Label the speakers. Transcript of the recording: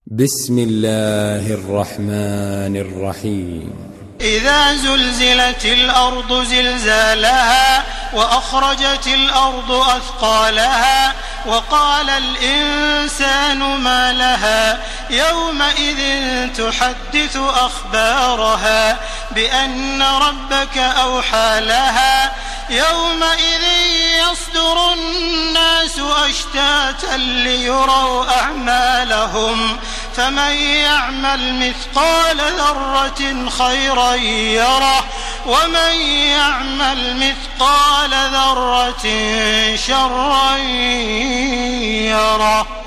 Speaker 1: بسم الله الرحمن الرحيم.
Speaker 2: إذا زلزلت الأرض زلزالها وأخرجت الأرض أثقالها وقال الإنسان ما لها يومئذ تحدث أخبارها بأن ربك أوحى لها يومئذ يصدر الناس أشتاتا ليروا أعمالهم فمن يعمل مثقال ذرة خيرا يره ومن يعمل مثقال ذرة شرا يره.